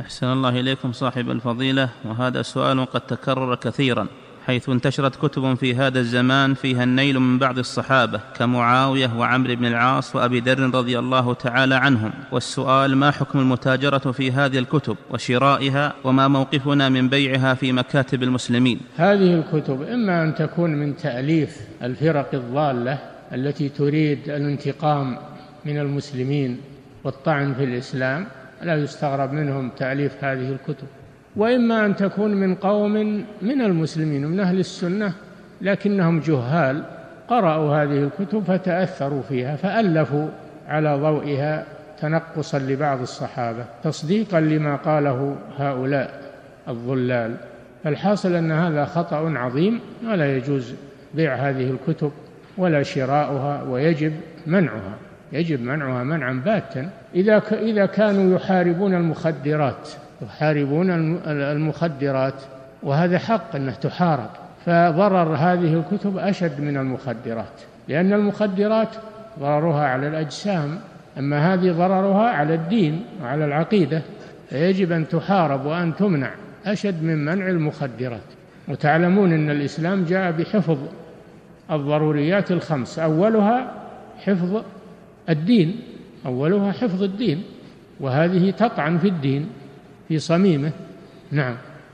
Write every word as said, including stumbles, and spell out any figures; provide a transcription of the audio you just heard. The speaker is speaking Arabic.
أحسن الله إليكم صاحب الفضيلة، وهذا سؤال قد تكرر كثيرا، حيث انتشرت كتب في هذا الزمان فيها النيل من بعض الصحابة كمعاوية وعمرو بن العاص وأبي ذر رضي الله تعالى عنهم، والسؤال: ما حكم المتاجرة في هذه الكتب وشرائها، وما موقفنا من بيعها في مكاتب المسلمين؟ هذه الكتب إما أن تكون من تأليف الفرق الضالة التي تريد الانتقام من المسلمين والطعن في الإسلام، لا يستغرب منهم تأليف هذه الكتب، وإما أن تكون من قوم من المسلمين ومن أهل السنة لكنهم جهال قرأوا هذه الكتب فتأثروا فيها فألفوا على ضوئها تنقصا لبعض الصحابة تصديقا لما قاله هؤلاء الضلال. فالحاصل أن هذا خطأ عظيم، ولا يجوز بيع هذه الكتب ولا شراؤها، ويجب منعها، يجب منعها منعا باتا. إذا إذا كانوا يحاربون المخدرات يحاربون المخدرات وهذا حق أنه تحارب، فضرر هذه الكتب أشد من المخدرات، لأن المخدرات ضررها على الأجسام، أما هذه ضررها على الدين وعلى العقيدة، فيجب أن تحارب وأن تمنع أشد من منع المخدرات. وتعلمون أن الإسلام جاء بحفظ الضروريات الخمس، أولها حفظ الدين، أولها حفظ الدين، وهذه تطعن في الدين في صميمه. نعم.